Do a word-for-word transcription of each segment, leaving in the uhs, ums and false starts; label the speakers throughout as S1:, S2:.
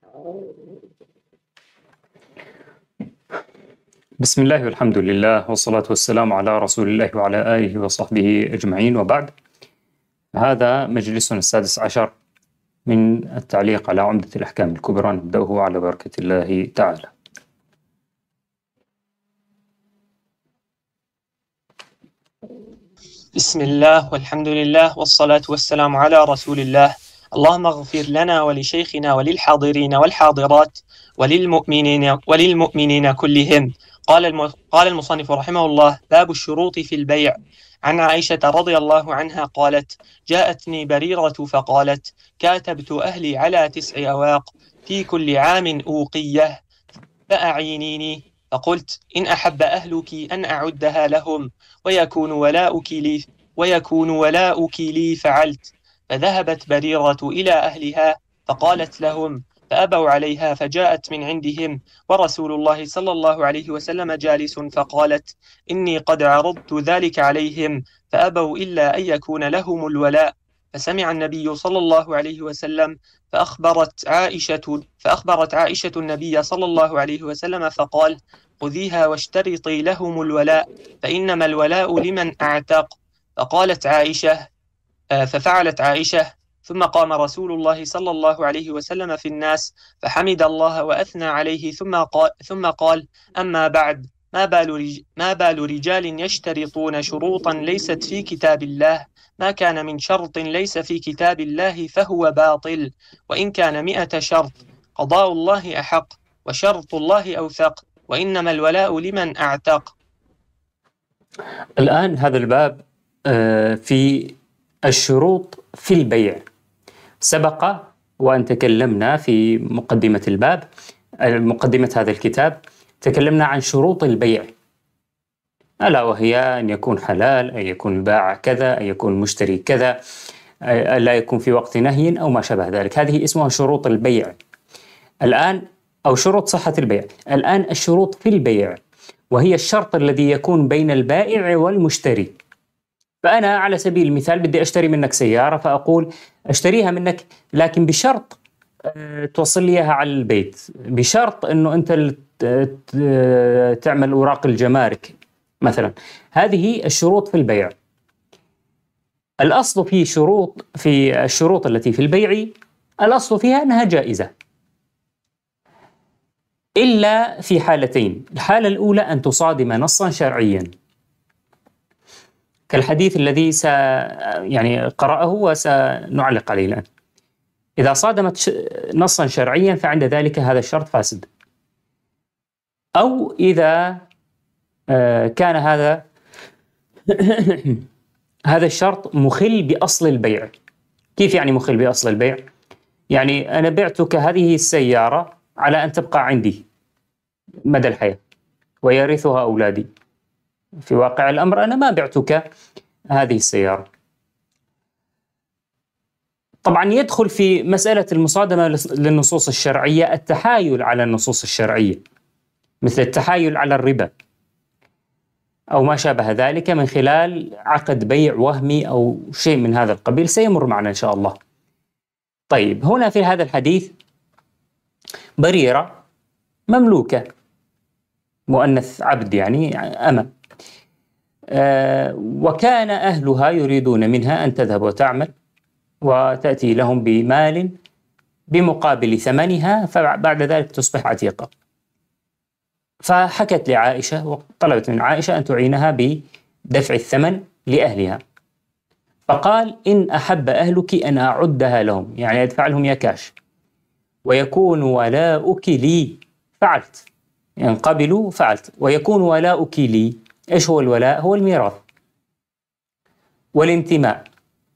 S1: بسم الله والحمد لله والصلاة والسلام على رسول الله وعلى آله وصحبه أجمعين، وبعد. هذا مجلسنا السادس عشر من التعليق على عمدة الأحكام الكبرى، نبدأه على بركة الله تعالى.
S2: بسم الله والحمد لله والصلاة والسلام على رسول الله. اللهم اغفر لنا ولشيخنا وللحاضرين والحاضرات وللمؤمنين وللمؤمنين كلهم. قال الم... قال المصنف رحمه الله: باب الشروط في البيع. عن عائشة رضي الله عنها قالت: جاءتني بريرة فقالت: كاتبت أهلي على تسع أواق في كل عام أوقية فأعينيني. فقلت: إن أحب أهلك أن أعدها لهم ويكون ولاؤك لي ويكون ولاؤك لي فعلت. فذهبت بريرة إلى أهلها فقالت لهم، فأبوا عليها، فجاءت من عندهم ورسول الله صلى الله عليه وسلم جالس، فقالت: إني قد عرضت ذلك عليهم فأبوا إلا أن يكون لهم الولاء. فسمع النبي صلى الله عليه وسلم فأخبرت عائشة فأخبرت عائشة النبي صلى الله عليه وسلم فقال: خذيها واشترطي لهم الولاء، فإنما الولاء لمن أعتق. فقالت عائشة ففعلت عائشة. ثم قام رسول الله صلى الله عليه وسلم في الناس فحمد الله وأثنى عليه، ثم قال, ثم قال: أما بعد، ما بال, رج ما بال رجال يشترطون شروطا ليست في كتاب الله؟ ما كان من شرط ليس في كتاب الله فهو باطل، وإن كان مئة شرط. قضاء الله أحق وشرط الله أوثق، وإنما الولاء لمن أعتق.
S1: الآن هذا الباب في الشروط في البيع. سبق وأن تكلمنا في مقدمة الباب، مقدمة هذا الكتاب، تكلمنا عن شروط البيع، ألا وهي أن يكون حلال، أن يكون البائع كذا، أن يكون المشتري كذا، لا يكون في وقت نهي أو ما شابه ذلك. هذه اسمها شروط البيع الآن، أو شروط صحة البيع. الآن الشروط في البيع، وهي الشرط الذي يكون بين البائع والمشتري. فأنا على سبيل المثال بدي أشتري منك سيارة، فأقول أشتريها منك لكن بشرط توصل لي إياها على البيت، بشرط أنه أنت تعمل أوراق الجمارك مثلا. هذه الشروط في البيع. الأصل في شروط في الشروط التي في البيع، الأصل فيها أنها جائزة، إلا في حالتين. الحالة الأولى أن تصادم نصا شرعيا، كالحديث الذي س يعني قرأه وسنعلق عليه الآن. إذا صادمت نصا شرعيا فعند ذلك هذا الشرط فاسد. أو إذا كان هذا هذا الشرط مخل بأصل البيع. كيف يعني مخل بأصل البيع؟ يعني أنا بعتك هذه السيارة على أن تبقى عندي مدى الحياة ويرثها أولادي. في واقع الأمر أنا ما بعتك هذه السيارة. طبعا يدخل في مسألة المصادمة للنصوص الشرعية التحايل على النصوص الشرعية، مثل التحايل على الربا أو ما شابه ذلك، من خلال عقد بيع وهمي أو شيء من هذا القبيل، سيمر معنا إن شاء الله. طيب، هنا في هذا الحديث بريرة مملوكة، مؤنث عبد يعني أمة، أه وكان أهلها يريدون منها أن تذهب وتعمل وتأتي لهم بمال بمقابل ثمنها، فبعد ذلك تصبح عتيقة. فحكت لعائشة وطلبت من عائشة أن تعينها بدفع الثمن لأهلها. فقال: إن أحب أهلك أن أعدها لهم، يعني أدفع لهم يا كاش، ويكون ولاؤك لي فعلت. إن يعني قبلوا فعلت. ويكون ولاؤك لي. إيش هو الولاء؟ هو الميراث والانتماء.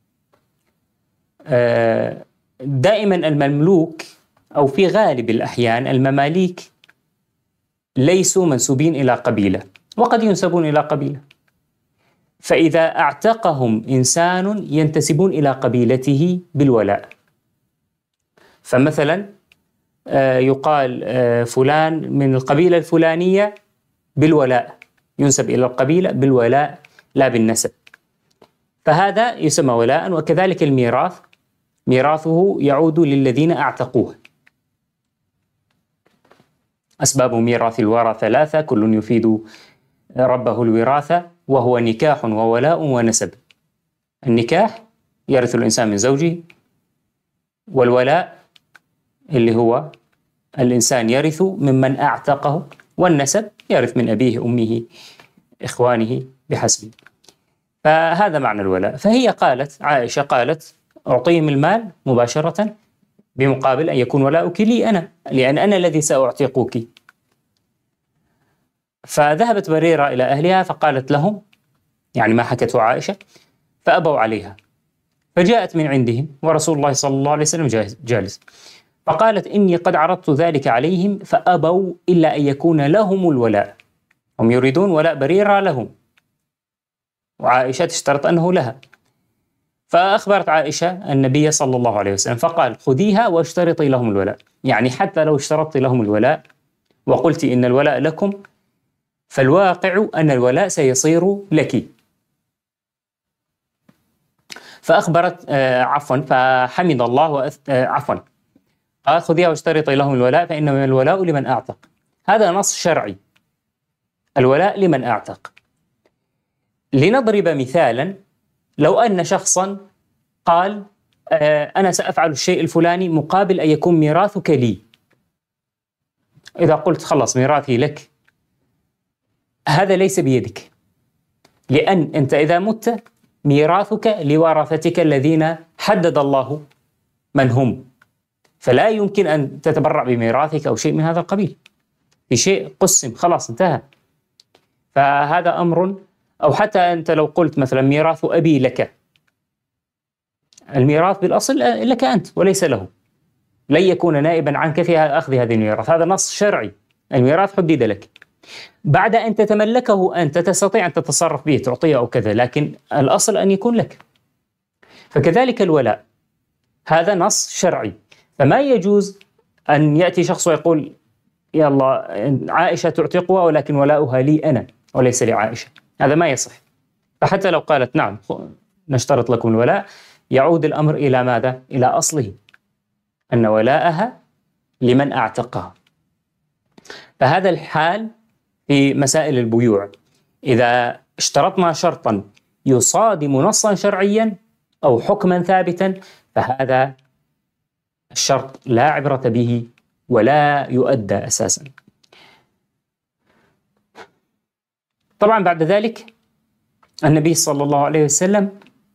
S1: آه دائما المملوك، أو في غالب الأحيان المماليك، ليسوا منسوبين إلى قبيلة، وقد ينسبون إلى قبيلة. فإذا اعتقهم إنسان ينتسبون إلى قبيلته بالولاء. فمثلا يقال فلان من القبيلة الفلانية بالولاء، ينسب إلى القبيلة بالولاء لا بالنسب، فهذا يسمى ولاء. وكذلك الميراث، ميراثه يعود للذين أعتقوه. أسباب ميراث الورى ثلاثة كل يفيد ربه الوراثة، وهو نكاح وولاء ونسب. النكاح يرث الإنسان من زوجه، والولاء اللي هو الإنسان يرث ممن أعتقه، والنسب يرث من أبيه أمه إخوانه بحسبه. فهذا معنى الولاء. فهي قالت، عائشة قالت: أعطيهم المال مباشرة بمقابل أن يكون ولاؤك لي أنا، لأن أنا الذي سأعتقك. فذهبت بريرة إلى أهلها فقالت لهم يعني ما حكته عائشة، فأبوا عليها. فجاءت من عندهم ورسول الله صلى الله عليه وسلم جالس، فقالت: إني قد عرضت ذلك عليهم فأبوا إلا أن يكون لهم الولاء. هم يريدون ولاء بريرة لهم، وعائشة تشترط أنه لها. فأخبرت عائشة النبي صلى الله عليه وسلم فقال: خذيها واشترطي لهم الولاء. يعني حتى لو اشترطت لهم الولاء وقلت إن الولاء لكم، فالواقع أن الولاء سيصير لك. فأخبرت آه عفوا فحمد الله وأث... آه عفوا قال: خذيها واشترطي لهم الولاء فإنما الولاء لمن أعتق. هذا نص شرعي، الولاء لمن أعتق. لنضرب مثالا، لو أن شخصا قال: آه أنا سأفعل الشيء الفلاني مقابل أن يكون ميراثك لي. إذا قلت خلص ميراثي لك، هذا ليس بيدك، لأن أنت إذا مت ميراثك لورثتك الذين حدد الله من هم، فلا يمكن أن تتبرع بميراثك أو شيء من هذا القبيل. في شيء قسم خلاص انتهى. فهذا أمر. أو حتى أنت لو قلت مثلا ميراث أبي لك، الميراث بالأصل لك أنت وليس له، لن يكون نائبا عنك في أخذ هذه الميراث. هذا نص شرعي، الميراث حدد لك. بعد أن تتملكه أنت تستطيع أن تتصرف به، تعطيه أو كذا، لكن الأصل أن يكون لك. فكذلك الولاء، هذا نص شرعي. فما يجوز أن يأتي شخص ويقول: يا الله عائشة تعتقها ولكن ولاؤها لي أنا وليس لعائشة. هذا ما يصح. فحتى لو قالت: نعم نشترط لكم الولاء، يعود الأمر إلى ماذا؟ إلى أصله، أن ولاءها لمن أعتقها. فهذا الحال في مسائل البيوع. إذا اشترطنا شرطا يصادم نصا شرعيا أو حكما ثابتا، فهذا الشرط لا عبرة به ولا يؤدى أساسا. طبعا بعد ذلك النبي صلى الله عليه وسلم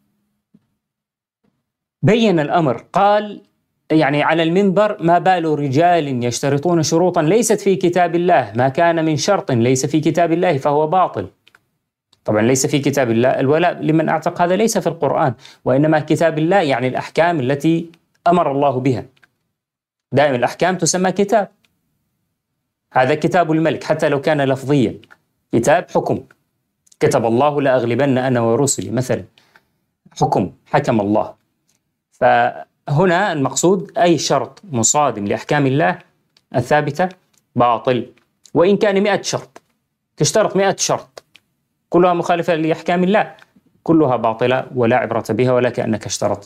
S1: بين الأمر، قال يعني على المنبر: ما بال رجال يشترطون شروطا ليست في كتاب الله، ما كان من شرط ليس في كتاب الله فهو باطل. طبعا ليس في كتاب الله، الولاء لمن أعتق هذا ليس في القرآن، وإنما كتاب الله يعني الأحكام التي أمر الله بها. دائما الأحكام تسمى كتاب، هذا كتاب الملك حتى لو كان لفظيا، كتاب حكم، كتب الله لأغلبن أنا ورسلي مثلا، حكم حكم الله. فهنا المقصود أي شرط مصادم لأحكام الله الثابتة باطل، وإن كان مئة شرط، تشترط مئة شرط كلها مخالفة لأحكام الله، كلها باطلة ولا عبرة بها ولا كأنك اشترط.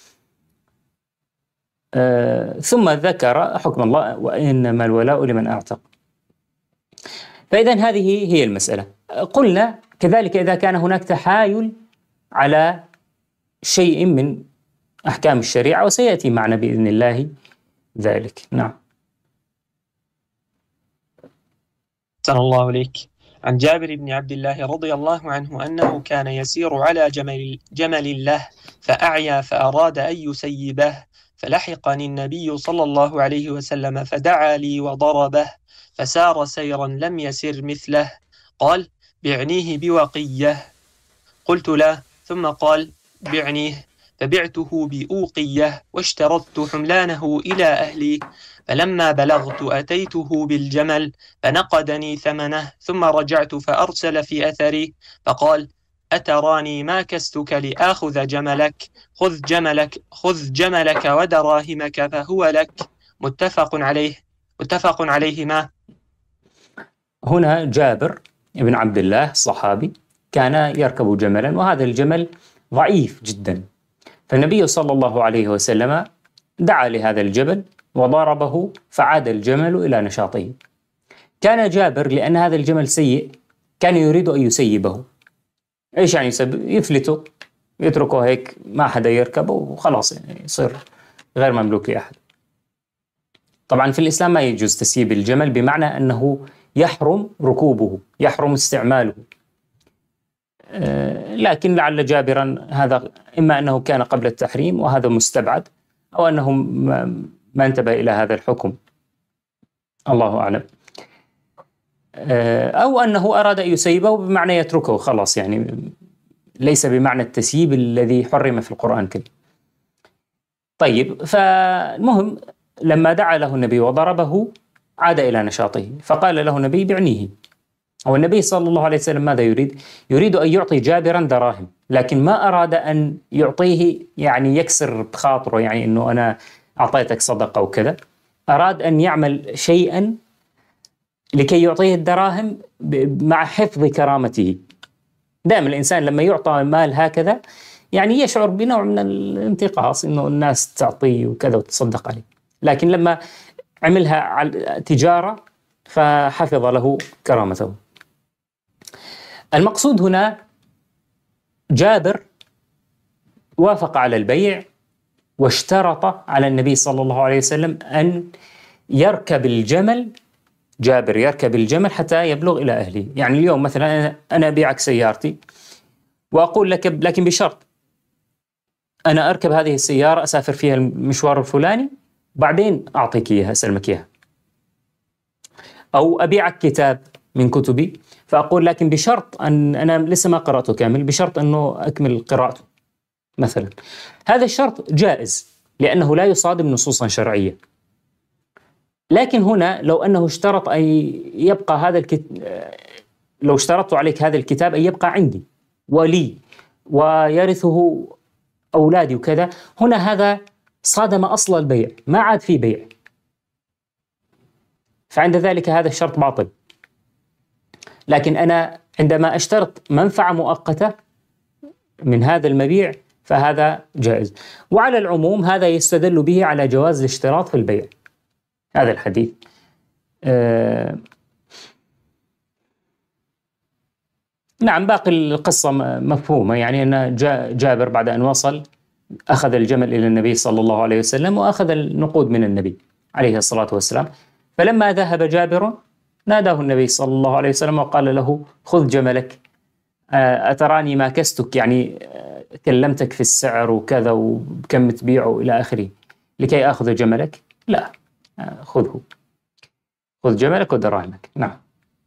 S1: آه ثم ذكر حكم الله: وإنما الولاء لمن أعتق. فإذا هذه هي المسألة. قلنا كذلك إذا كان هناك تحايل على شيء من أحكام الشريعة، وسيأتي معنا بإذن الله ذلك. نعم.
S2: أحسن الله إليك. عن جابر بن عبد الله رضي الله عنه أنه كان يسير على جمل, جمل له فأعيا فأراد أن يسيبه، فلحقني النبي صلى الله عليه وسلم فدعا لي وضربه، فسار سيرا لم يسر مثله. قال: بعنيه بوقية. قلت لا. ثم قال: بعنيه. فبعته بأوقية واشترطت حملانه إلى أهلي، فلما بلغت أتيته بالجمل فنقدني ثمنه، ثم رجعت فأرسل في أثري فقال: أتراني ما كستك لآخذ جملك؟ خذ جملك خذ جملك ودراهمك فهو لك. متفق عليه متفق عليهما.
S1: هنا جابر بن عبد الله الصحابي كان يركب جملا، وهذا الجمل ضعيف جدا، فالنبي صلى الله عليه وسلم دعا لهذا الجبل وضربه فعاد الجمل إلى نشاطه. كان جابر لأن هذا الجمل سيء كان يريد أن يسيبه. إيش يعني يسيب؟ يفلته، يتركه هيك ما حدا يركبه وخلاص، يعني يصير غير مملوك لأحد. طبعا في الإسلام ما يجوز تسييب الجمل، بمعنى أنه يحرم ركوبه، يحرم استعماله. أه لكن لعل جابرا هذا إما أنه كان قبل التحريم وهذا مستبعد، أو أنه ما انتبه إلى هذا الحكم، الله أعلم. أه أو أنه أراد أن يسيبه بمعنى يتركه خلاص، يعني ليس بمعنى التسييب الذي حرم في القرآن الكريم. طيب، فالمهم لما دعا له النبي وضربه عاد إلى نشاطه، فقال له النبي بعنيه. والنبي صلى الله عليه وسلم ماذا يريد؟ يريد أن يعطي جابرا دراهم، لكن ما أراد أن يعطيه يعني يكسر بخاطره، يعني أنه أنا أعطيتك صدقة وكذا. أراد أن يعمل شيئا لكي يعطيه الدراهم مع حفظ كرامته. دائما الإنسان لما يعطى مال هكذا يعني يشعر بنوع من الانتقاص، إنه الناس تعطيه وكذا وتصدق عليه، لكن لما عملها على تجارة فحفظ له كرامته. المقصود هنا جابر وافق على البيع واشترط على النبي صلى الله عليه وسلم أن يركب الجمل، جابر يركب الجمل حتى يبلغ إلى أهله. يعني اليوم مثلا أنا أبيعك سيارتي وأقول لك لكن بشرط أنا أركب هذه السيارة أسافر فيها المشوار الفلاني بعدين أعطيك إياها أسلمك إياها. أو أبيعك كتاب من كتبي فأقول لكن بشرط أن أنا لسه ما قرأته كامل، بشرط أنه أكمل قراءته مثلا. هذا الشرط جائز لأنه لا يصادم نصوصا شرعية. لكن هنا لو أنه اشترط أن يبقى هذا الكتاب، لو اشترطت عليك هذا الكتاب أن يبقى عندي ولي ويرثه أولادي وكذا، هنا هذا صادم أصل البيع، ما عاد في بيع، فعند ذلك هذا الشرط باطل. لكن أنا عندما أشترط منفعة مؤقتة من هذا المبيع فهذا جائز. وعلى العموم هذا يستدل به على جواز الاشتراط في البيع، هذا الحديث. آه نعم، باقي القصة مفهومة، يعني أن جابر بعد أن وصل أخذ الجمل إلى النبي صلى الله عليه وسلم وأخذ النقود من النبي عليه الصلاة والسلام. فلما ذهب جابر ناداه النبي صلى الله عليه وسلم وقال له خذ جملك، أتراني ما كستك، يعني كلمتك في السعر وكذا وكم تبيعه إلى آخره لكي أخذ جملك؟ لا، خذه، خذ جملك ودراهمك. نعم.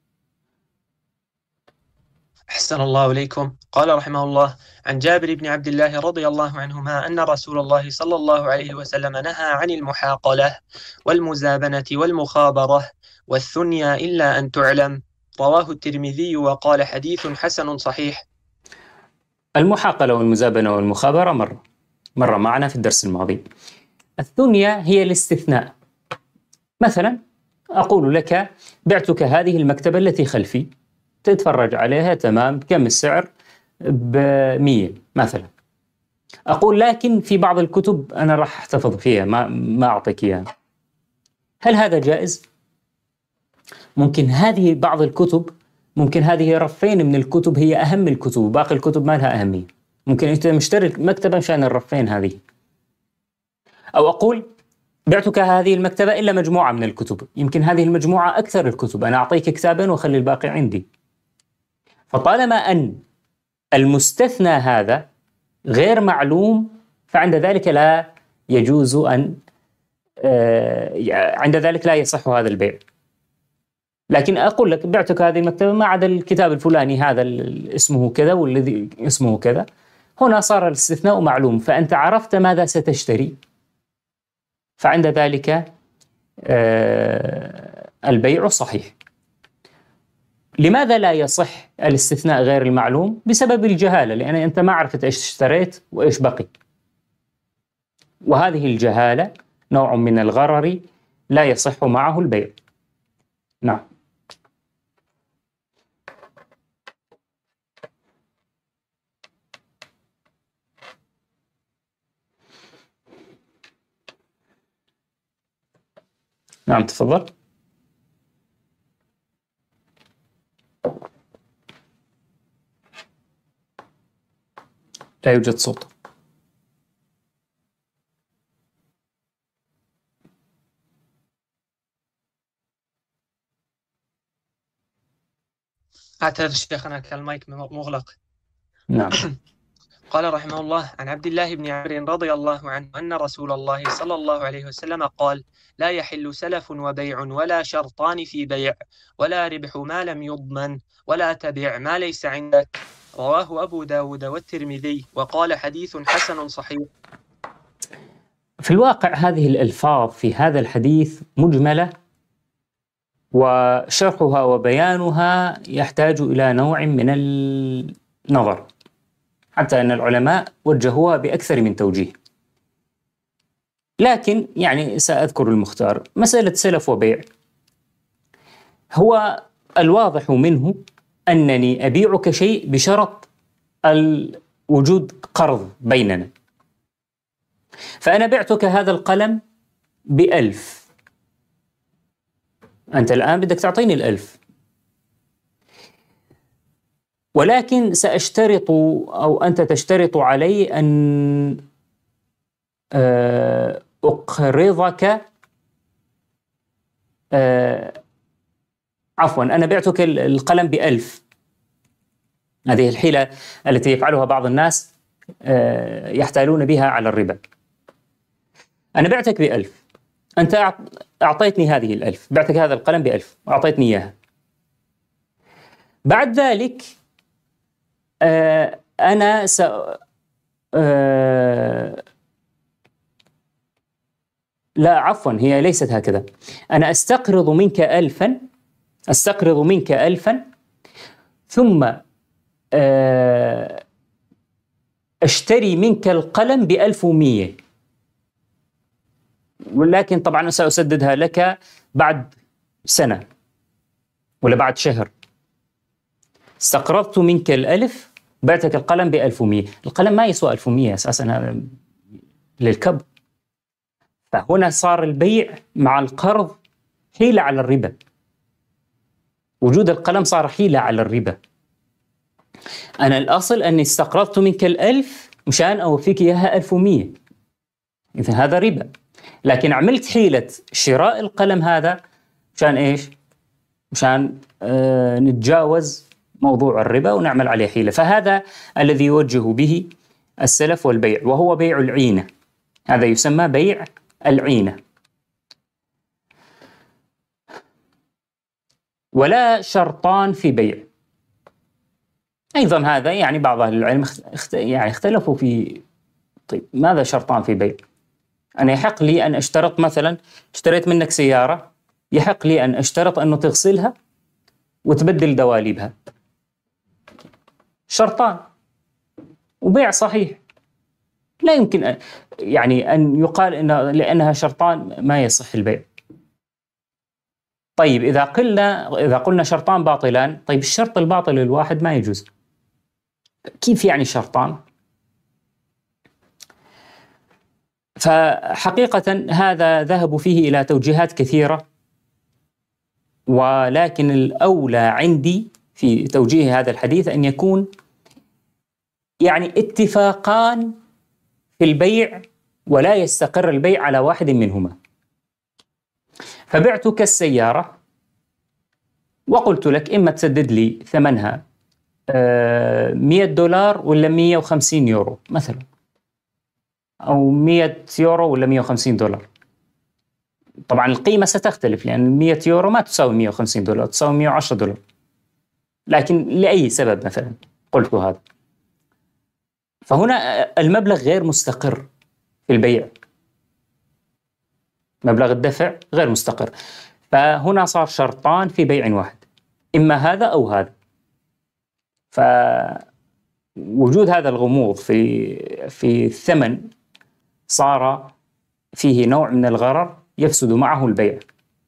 S2: أحسن الله إليكم. قال رحمه الله: عن جابر بن عبد الله رضي الله عنهما أن رسول الله صلى الله عليه وسلم نهى عن المحاقلة والمزابنة والمخابرة والثنيا إلا أن تعلم. رواه الترمذي وقال حديث حسن صحيح.
S1: المحاقلة والمزابنة والمخابرة مرة مرة معنا في الدرس الماضي. الثنيا هي الاستثناء. مثلا أقول لك بعتك هذه المكتبة التي خلفي، تتفرج عليها تمام، كم السعر؟ بمية مثلا. أقول لكن في بعض الكتب أنا راح أحتفظ فيها، ما, ما أعطيك إياها. هل هذا جائز؟ ممكن هذه بعض الكتب، ممكن هذه رفين من الكتب هي أهم الكتب وباقي الكتب ما لها أهمية، ممكن أنت مشتري مكتبة مشان الرفين هذه. أو أقول بعتك هذه المكتبة إلا مجموعة من الكتب، يمكن هذه المجموعة أكثر الكتب، أنا أعطيك كتابين وخلي الباقي عندي. فطالما أن المستثنى هذا غير معلوم فعند ذلك لا يجوز أن عند ذلك لا يصح هذا البيع. لكن أقول لك بعتك هذه المكتبة ما عدا الكتاب الفلاني هذا اسمه كذا والذي اسمه كذا، هنا صار الاستثناء معلوم، فأنت عرفت ماذا ستشتري، فعند ذلك البيع صحيح. لماذا لا يصح الاستثناء غير المعلوم؟ بسبب الجهالة، لأن أنت ما عرفت إيش اشتريت وإيش بقي، وهذه الجهالة نوع من الغرر لا يصح معه البيع. نعم. نعم تفضل. لا يوجد صوت.
S2: أعتذر شيخنا كان المايك مغلق.
S1: نعم.
S2: قال رحمه الله: عن عبد الله بن عمرو رضي الله عنه أن رسول الله صلى الله عليه وسلم قال: لا يحل سلف وبيع ولا شرطان في بيع ولا ربح ما لم يضمن ولا تبع ما ليس عندك. رواه أبو داود والترمذي وقال حديث حسن صحيح.
S1: في الواقع هذه الألفاظ في هذا الحديث مجملة، وشرحها وبيانها يحتاج إلى نوع من النظر، حتى أن العلماء وجهوها بأكثر من توجيه، لكن يعني سأذكر المختار. مسألة سلف وبيع، هو الواضح منه أنني أبيعك شيء بشرط وجود قرض بيننا. فأنا بعتك هذا القلم بألف، أنت الآن بدك تعطيني الألف، ولكن سأشترط أو أنت تشترط علي أن أقرضك، عفوا أنا بعتك القلم بألف. هذه الحيلة التي يفعلها بعض الناس يحتالون بها على الربا. أنا بعتك بألف، أنت أعطيتني هذه الألف، بعتك هذا القلم بألف وأعطيتني إياها. بعد ذلك أنا س لا عفوا هي ليست هكذا. أنا أستقرض منك ألفا أستقرض منك ألفا ثم أشتري منك القلم بألف ومية، ولكن طبعا سأسددها لك بعد سنة ولا بعد شهر. استقرضت منك الألف، بعتك القلم بألف ومية. القلم ما يسوى ألف ومية أساسا للكب. فهنا صار البيع مع القرض حيلة على الربا، وجود القلم صار حيلة على الربا. أنا الأصل أني استقرضت منك الألف مشان أوفيك إياها ألف ومية، إذن هذا ربا. لكن عملت حيلة شراء القلم هذا مشان إيش؟ مشان آه نتجاوز موضوع الربا ونعمل عليه حيلة. فهذا الذي يوجه به السلف والبيع، وهو بيع العينة. هذا يسمى بيع العينة. ولا شرطان في بيع، أيضا هذا يعني بعض أهل العلم اخت... يعني اختلفوا في طيب ماذا شرطان في بيع؟ أنا يحق لي أن أشترط، مثلا اشتريت منك سيارة، يحق لي أن أشترط أنه تغسلها وتبدل دواليبها، شرطان وبيع صحيح. لا يمكن أن يعني أن يقال إن لأنها شرطان ما يصح البيع. طيب إذا قلنا إذا قلنا شرطان باطلان، طيب الشرط الباطل الواحد ما يجوز. كيف يعني شرطان؟ فحقيقة هذا ذهبوا فيه إلى توجيهات كثيرة، ولكن الأولى عندي في توجيه هذا الحديث أن يكون يعني اتفاقان في البيع ولا يستقر البيع على واحد منهما. فبعتك السيارة وقلت لك إما تسدد لي ثمنها مئة دولار ولا مئة وخمسين يورو مثلا، أو مئة يورو ولا مئة وخمسين دولار. طبعا القيمة ستختلف، لأن مئة يورو ما تساوي مئة وخمسين دولار، تساوي مئة وعشرة دولار، لكن لأي سبب مثلا قلت هذا. فهنا المبلغ غير مستقر في البيع، مبلغ الدفع غير مستقر. فهنا صار شرطان في بيع واحد، إما هذا أو هذا. فوجود هذا الغموض في في الثمن صار فيه نوع من الغرر يفسد معه البيع.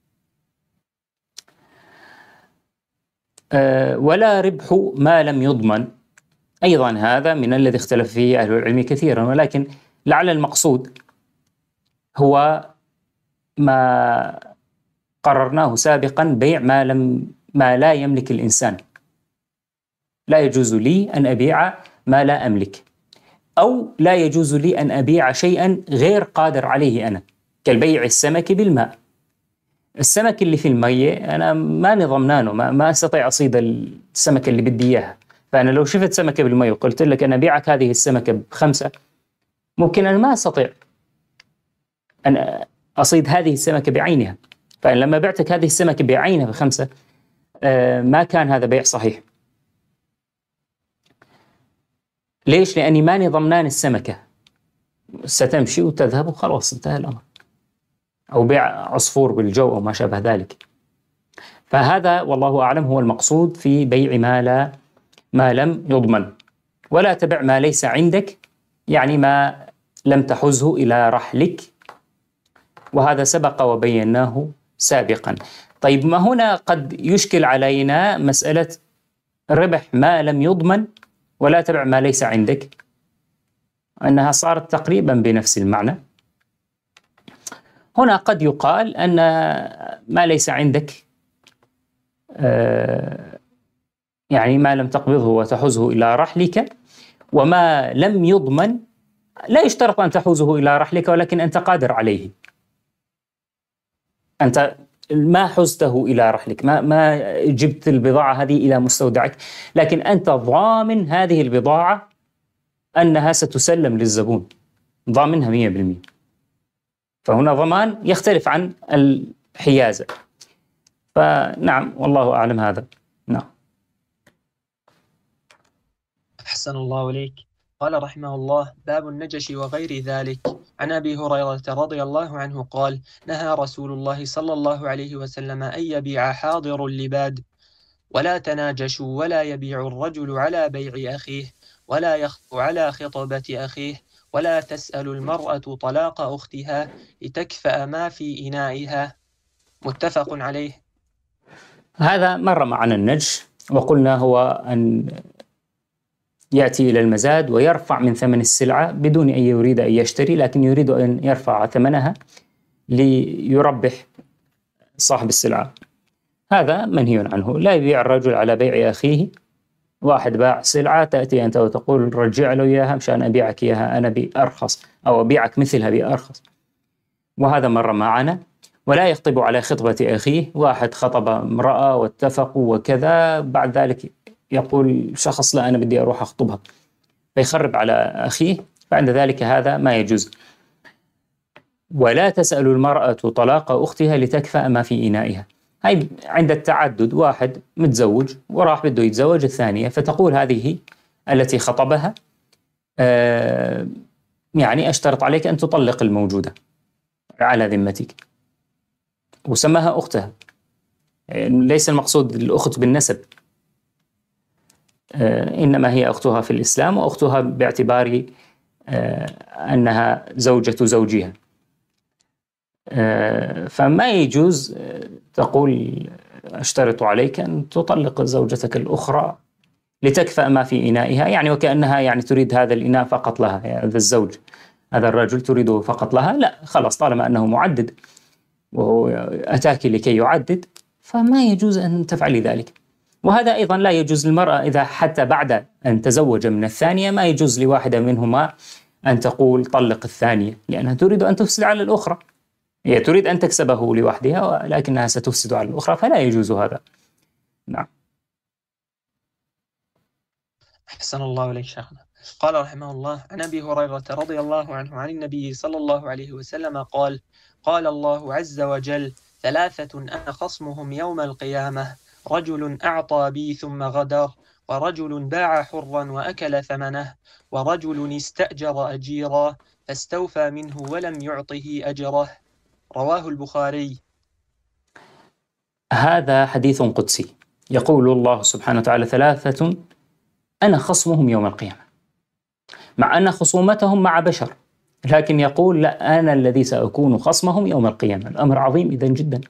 S1: أه ولا ربح ما لم يضمن، أيضا هذا من الذي اختلف فيه أهل العلم كثيرا، ولكن لعل المقصود هو ما قررناه سابقا، بيع ما لم ما لا يملك الإنسان. لا يجوز لي أن أبيع ما لا أملك، أو لا يجوز لي أن أبيع شيئا غير قادر عليه أنا، كالبيع السمك بالماء. السمك اللي في المية أنا ماني ضمنانه، ما, ما أستطيع أصيد السمكة اللي بدي إياها. فأنا لو شفت سمكة بالمية وقلت لك أنا أبيعك هذه السمكة بخمسة، ممكن أنا ما أستطيع أن أصيد هذه السمكة بعينها. فأنا لما بعتك هذه السمكة بعينها بخمسة آه ما كان هذا بيع صحيح. ليش؟ لأني ماني ضمنان السمكة، ستمشي وتذهب وخلاص انتهى الأمر. أو بيع عصفور بالجو أو ما شابه ذلك. فهذا والله أعلم هو المقصود في بيع ما لا ما لم يضمن. ولا تبع ما ليس عندك، يعني ما لم تحزه إلى رحلك، وهذا سبق وبيناه سابقا. طيب، ما هنا قد يشكل علينا مسألة ربح ما لم يضمن ولا تبع ما ليس عندك، أنها صارت تقريبا بنفس المعنى. هنا قد يقال أن ما ليس عندك آه يعني ما لم تقبضه وتحوزه إلى رحلك، وما لم يضمن لا يشترط أن تحوزه إلى رحلك، ولكن أنت قادر عليه. أنت ما حزته إلى رحلك، ما ما جبت البضاعة هذه إلى مستودعك، لكن أنت ضامن هذه البضاعة أنها ستسلم للزبون، ضامنها مئة بالمئة. فهنا ضمان يختلف عن الحيازة. فنعم والله أعلم هذا. نعم.
S2: أحسن الله إليك. قال رحمه الله: باب النجش وغير ذلك. عن أبي هريرة رضي الله عنه قال: نهى رسول الله صلى الله عليه وسلم أن يبيع حاضر اللباد، ولا تناجشوا، ولا يبيع الرجل على بيع أخيه، ولا يخطب على خطبة أخيه، ولا تسأل المرأة طلاق أختها لتكفأ ما في إنائها. متفق عليه.
S1: هذا مر معنا النجش، وقلنا هو أن يأتي إلى المزاد ويرفع من ثمن السلعة بدون أن يريد أن يشتري، لكن يريد أن يرفع ثمنها ليربح صاحب السلعة. هذا منهي عنه. لا يبيع الرجل على بيع أخيه. واحد باع سلعة، تأتي أنت وتقول رجع له إياها مشان أبيعك إياها أنا بأرخص، أو أبيعك مثلها بأرخص، وهذا مر معنا. ولا يخطب على خطبة أخيه. واحد خطب امرأة واتفقوا وكذا، بعد ذلك يقول شخص لا أنا بدي أروح أخطبها، فيخرب على أخيه، فعند ذلك هذا ما يجوز. ولا تسأل المرأة طلاق أختها لتكفأ ما في إنائها. هاي عند التعدد، واحد متزوج وراح بده يتزوج الثانية، فتقول هذه التي خطبها آه يعني أشترط عليك أن تطلق الموجودة على ذمتك، وسماها أختها. يعني ليس المقصود الأخت بالنسب، آه إنما هي أختها في الإسلام، وأختها باعتبار آه أنها زوجة زوجها. آه فما يجوز آه تقول أشترط عليك أن تطلق زوجتك الأخرى لتكفأ ما في إنائها، يعني وكأنها يعني تريد هذا الإناء فقط لها، يعني هذا الزوج، هذا الرجل تريده فقط لها. لا، خلاص، طالما أنه معدد وهو أتاك لكي يعدد، فما يجوز أن تفعلي ذلك. وهذا أيضا لا يجوز للمرأة إذا حتى بعد أن تزوج من الثانية، ما يجوز لواحدة منهما أن تقول طلق الثانية، لأنها تريد أن تفسد على الأخرى. هي تريد أن تكسبه لوحدها، ولكنها ستفسد على الأخرى، فلا يجوز هذا. نعم.
S2: أحسن الله إليك شيخنا. قال رحمه الله: عن أبي هريرة رضي الله عنه عن النبي صلى الله عليه وسلم قال: قال الله عز وجل: ثلاثة أنا خصمهم يوم القيامة: رجل أعطى بي ثم غدر، ورجل باع حرا وأكل ثمنه، ورجل استأجر أجيرا فاستوفى منه ولم يعطه أجره. رواه البخاري.
S1: هذا حديث قدسي، يقول الله سبحانه وتعالى: ثلاثة أنا خصمهم يوم القيامة، مع أن خصومتهم مع بشر، لكن يقول لا، أنا الذي سأكون خصمهم يوم القيامة. الأمر عظيم إذن جدا.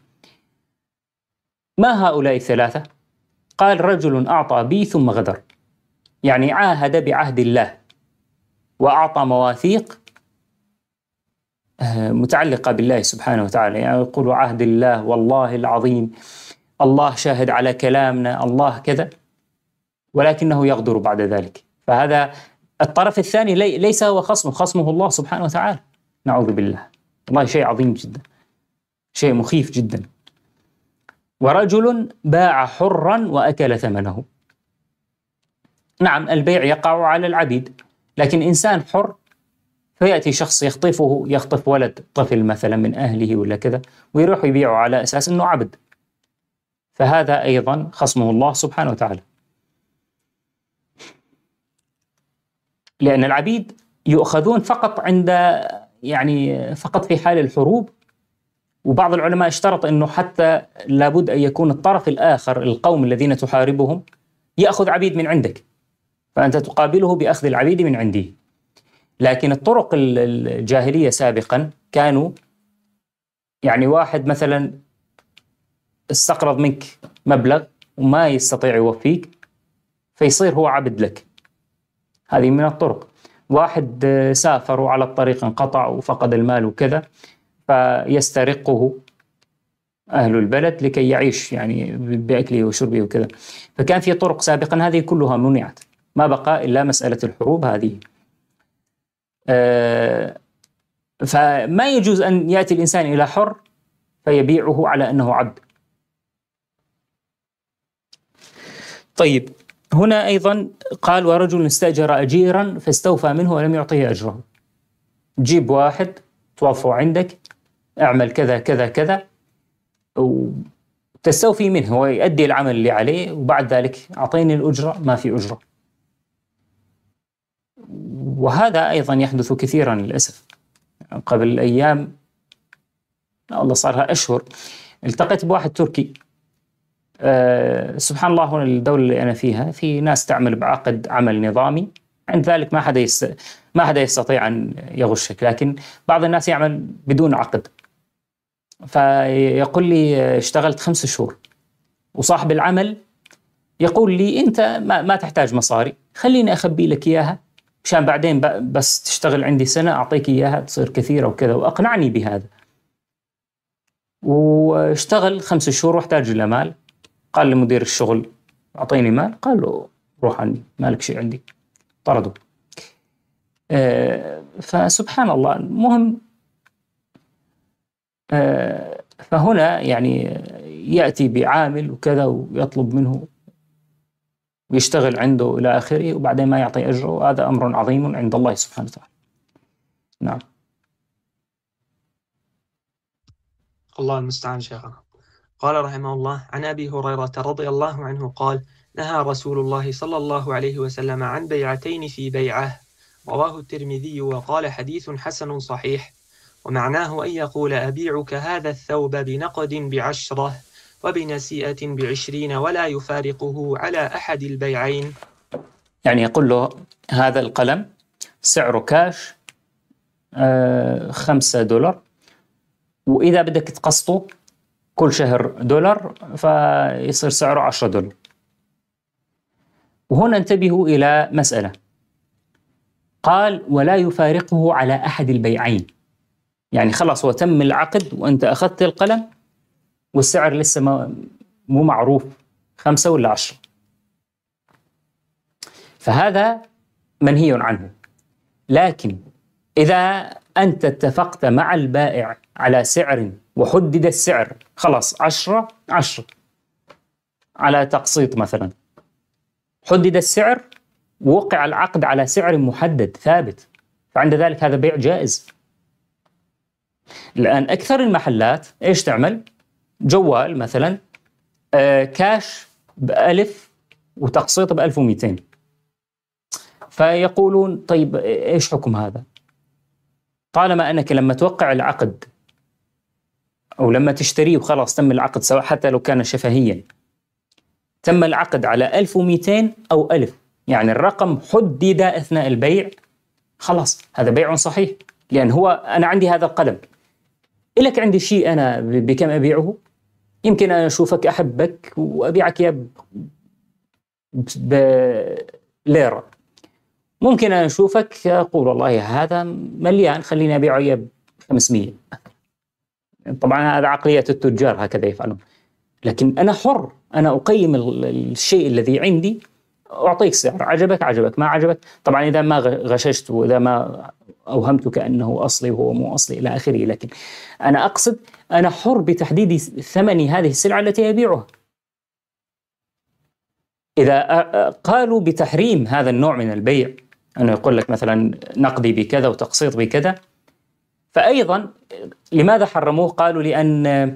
S1: ما هؤلاء الثلاثة؟ قال: رجل أعطى بي ثم غدر، يعني عاهد بعهد الله وأعطى مواثيق متعلقة بالله سبحانه وتعالى، يعني يقول عهد الله، والله العظيم، الله شاهد على كلامنا، الله كذا، ولكنه يغدر بعد ذلك. فهذا الطرف الثاني لي ليس هو خصمه، خصمه الله سبحانه وتعالى، نعوذ بالله. والله شيء عظيم جدا، شيء مخيف جدا. ورجل باع حرا وأكل ثمنه. نعم البيع يقع على العبيد، لكن إنسان حر فيأتي شخص يخطفه، يخطف ولد طفل مثلا من أهله ولا كذا ويروح يبيعه على أساس أنه عبد، فهذا أيضا خصمه الله سبحانه وتعالى. لأن العبيد يؤخذون فقط عند يعني فقط في حال الحروب، وبعض العلماء اشترط أنه حتى لابد أن يكون الطرف الآخر القوم الذين تحاربهم يأخذ عبيد من عندك، فأنت تقابله بأخذ العبيد من عنده. لكن الطرق الجاهلية سابقا كانوا يعني واحد مثلا استقرض منك مبلغ وما يستطيع يوفيك فيصير هو عبد لك، هذه من الطرق. واحد سافر وعلى الطريق انقطع وفقد المال وكذا فيسترقه أهل البلد لكي يعيش يعني بأكله وشربه وكذا. فكان في طرق سابقا، هذه كلها منعت، ما بقى إلا مسألة الحروب هذه. آه فما يجوز أن يأتي الإنسان إلى حر فيبيعه على أنه عبد. طيب هنا أيضا قال ورجل استأجر أجيرا فاستوفى منه ولم يعطيه أجره. جيب واحد توظفه عندك، اعمل كذا كذا كذا وتستوفي منه، هو يؤدي العمل اللي عليه وبعد ذلك أعطيني الأجرة، ما في أجرة. وهذا أيضا يحدث كثيرا للأسف. قبل أيام الله صارها أشهر التقيت بواحد تركي، أه سبحان الله، هنا الدولة اللي أنا فيها في ناس تعمل بعقد عمل نظامي، عند ذلك ما حدا يست... ما حدا يستطيع أن يغشك، لكن بعض الناس يعمل بدون عقد. فيقول لي اشتغلت خمس شهور، وصاحب العمل يقول لي أنت ما, ما تحتاج مصاري، خليني أخبي لك إياها مشان بعدين بس تشتغل عندي سنة أعطيك إياها تصير كثيرة وكذا، وأقنعني بهذا. واشتغل خمس شهور واحتاج إلى مال، قال لمدير الشغل أعطيني مال، قال له روح عني مالك شيء عندي، طرده. آه فسبحان الله. المهم آه فهنا يعني يأتي بعامل وكذا ويطلب منه ويشتغل عنده إلى آخره وبعدين ما يعطي أجره، وهذا أمر عظيم عند الله سبحانه وتعالى. نعم.
S2: الله المستعان شيخنا. قال رحمه الله عن أبي هريرة رضي الله عنه قال نهى رسول الله صلى الله عليه وسلم عن بيعتين في بيعة، رواه الترمذي وقال حديث حسن صحيح، ومعناه أن يقول أبيعك هذا الثوب بنقد بعشرة وبنسيئة بعشرين ولا يفارقه على أحد البيعين.
S1: يعني يقول له هذا القلم سعره كاش آه خمسة دولار، وإذا بدك تقسطه كل شهر دولار فيصير سعره عشرة دولار. وهنا انتبهوا إلى مسألة، قال ولا يفارقه على أحد البيعين، يعني خلاص هو تم العقد وأنت أخذت القلم والسعر لسه ما مو معروف خمسة ولا عشرة، فهذا منهي عنه. لكن إذا أنت اتفقت مع البائع على سعر وحدد السعر، خلاص عشرة عشرة على تقسيط مثلا، حدد السعر ووقع العقد على سعر محدد ثابت، فعند ذلك هذا بيع جائز. الآن أكثر المحلات إيش تعمل؟ جوال مثلا آه كاش بألف وتقسيط بألف ومئتين، فيقولون طيب إيش حكم هذا؟ طالما أنك لما توقع العقد أو لما تشتريه وخلاص تم العقد، سواء حتى لو كان شفهيا، تم العقد على ألف ومئتين أو ألف، يعني الرقم حدد أثناء البيع، خلاص هذا بيع صحيح. لأن هو أنا عندي هذا القلم، إلك عندي شيء أنا بكم أبيعه؟ يمكن أنا أشوفك أحبك وأبيعك يا بليرة، ممكن أنا أشوفك أقول والله هذا مليان خليني أبيعه يا بخمسمية. طبعا هذا عقلية التجار هكذا يفعلون، لكن أنا حر، أنا أقيم الشيء الذي عندي أعطيك سعر، عجبك عجبك، ما عجبك طبعا إذا ما غششت وإذا ما أوهمتك أنه أصلي وهو مو أصلي إلى آخره. لكن أنا أقصد أنا حر بتحديد ثمن هذه السلعة التي أبيعها. إذا قالوا بتحريم هذا النوع من البيع، أنه يقول لك مثلا نقدي بكذا وتقسيط بكذا، فأيضا لماذا حرموه؟ قالوا لأن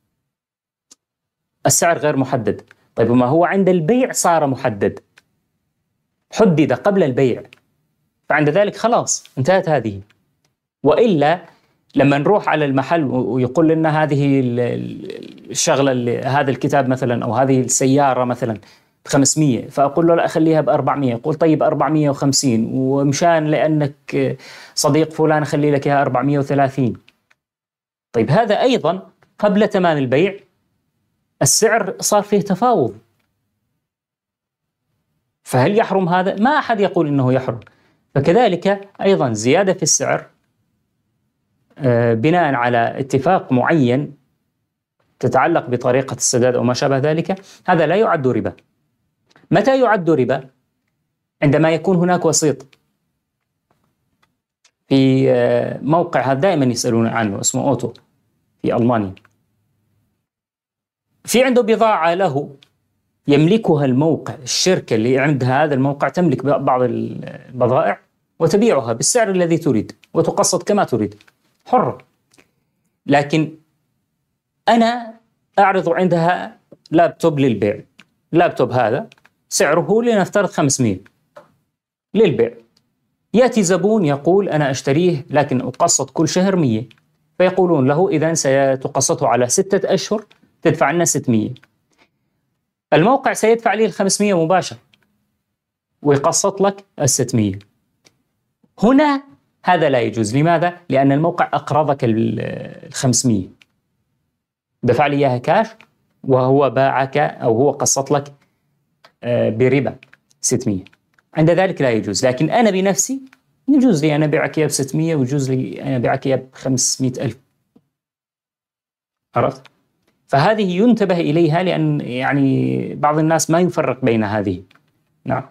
S1: السعر غير محدد. طيب ما هو عند البيع صار محدد، حدد قبل البيع، فعند ذلك خلاص انتهت هذه. وإلا لما نروح على المحل ويقول لنا هذه الشغلة، هذا الكتاب مثلا أو هذه السيارة مثلا بخمسمية، فأقول له لا أخليها بأربعمية، يقول طيب أربعمية وخمسين، ومشان لأنك صديق فلان أخلي لك إياها أربعمية وثلاثين. طيب هذا أيضا قبل تمام البيع السعر صار فيه تفاوض، فهل يحرم هذا؟ ما أحد يقول إنه يحرم. فكذلك أيضا زيادة في السعر بناء على اتفاق معين تتعلق بطريقة السداد أو ما شابه ذلك، هذا لا يعد ربا. متى يعد ربا؟ عندما يكون هناك وسيط. في موقع هذا دائما يسألون عنه اسمه أوتو في ألمانيا، في عنده بضاعة له يملكها الموقع، الشركة اللي عندها هذا الموقع تملك بعض البضائع وتبيعها بالسعر الذي تريد وتقسط كما تريد، حر. لكن أنا أعرض عندها لابتوب للبيع، لابتوب هذا سعره لنفترض خمسمية للبيع، يأتي زبون يقول أنا أشتريه لكن أقسط كل شهر مية، فيقولون له إذن ستقسطه على ستة أشهر تدفع لنا ستمية. الموقع سيدفع لي الخمسمية مباشرة ويقسط لك الستمية. هنا هذا لا يجوز. لماذا؟ لأن الموقع أقرضك الخمسمية، دفع لي إياها كاش وهو باعك أو هو قسط لك بربا ستمية، عند ذلك لا يجوز. لكن أنا بنفسي يجوز لي أنا أبيعك إياه بستمية ويجوز لي أنا أبيعك إياه بخمسمية ألف. عرفت؟ فهذه ينتبه إليها، لأن يعني بعض الناس ما يفرق بين هذه. نعم.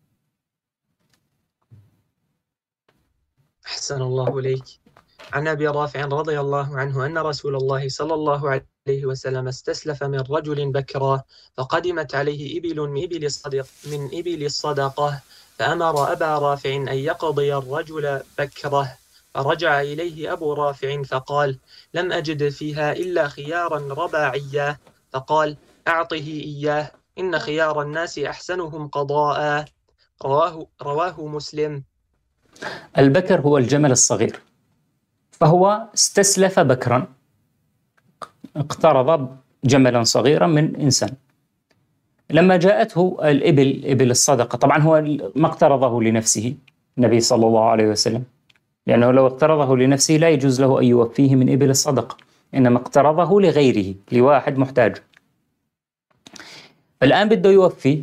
S2: أحسن الله إليك. عن أبي رافع رضي الله عنه أن رسول الله صلى الله عليه وسلم استسلف من رجل بكرا، فقدمت عليه إبل من إبل الصدق من إبل الصدقة، فأمر أبا رافع أن يقضي الرجل بكره، فرجع إليه أبو رافع فقال لم أجد فيها إلا خيارا رباعيا، فقال أعطه إياه إن خيار الناس أحسنهم قضاء. رواه, رواه مسلم.
S1: البكر هو الجمل الصغير، فهو استسلف بكرا، اقترض جملا صغيرا من إنسان. لما جاءته الإبل إبل الصدقة، طبعا هو ما اقترضه لنفسه النبي صلى الله عليه وسلم، لأنه لو اقترضه لنفسه لا يجوز له أن يوفيه من إبل الصدقة، إنما اقترضه لغيره، لواحد محتاج. الآن بده يوفي،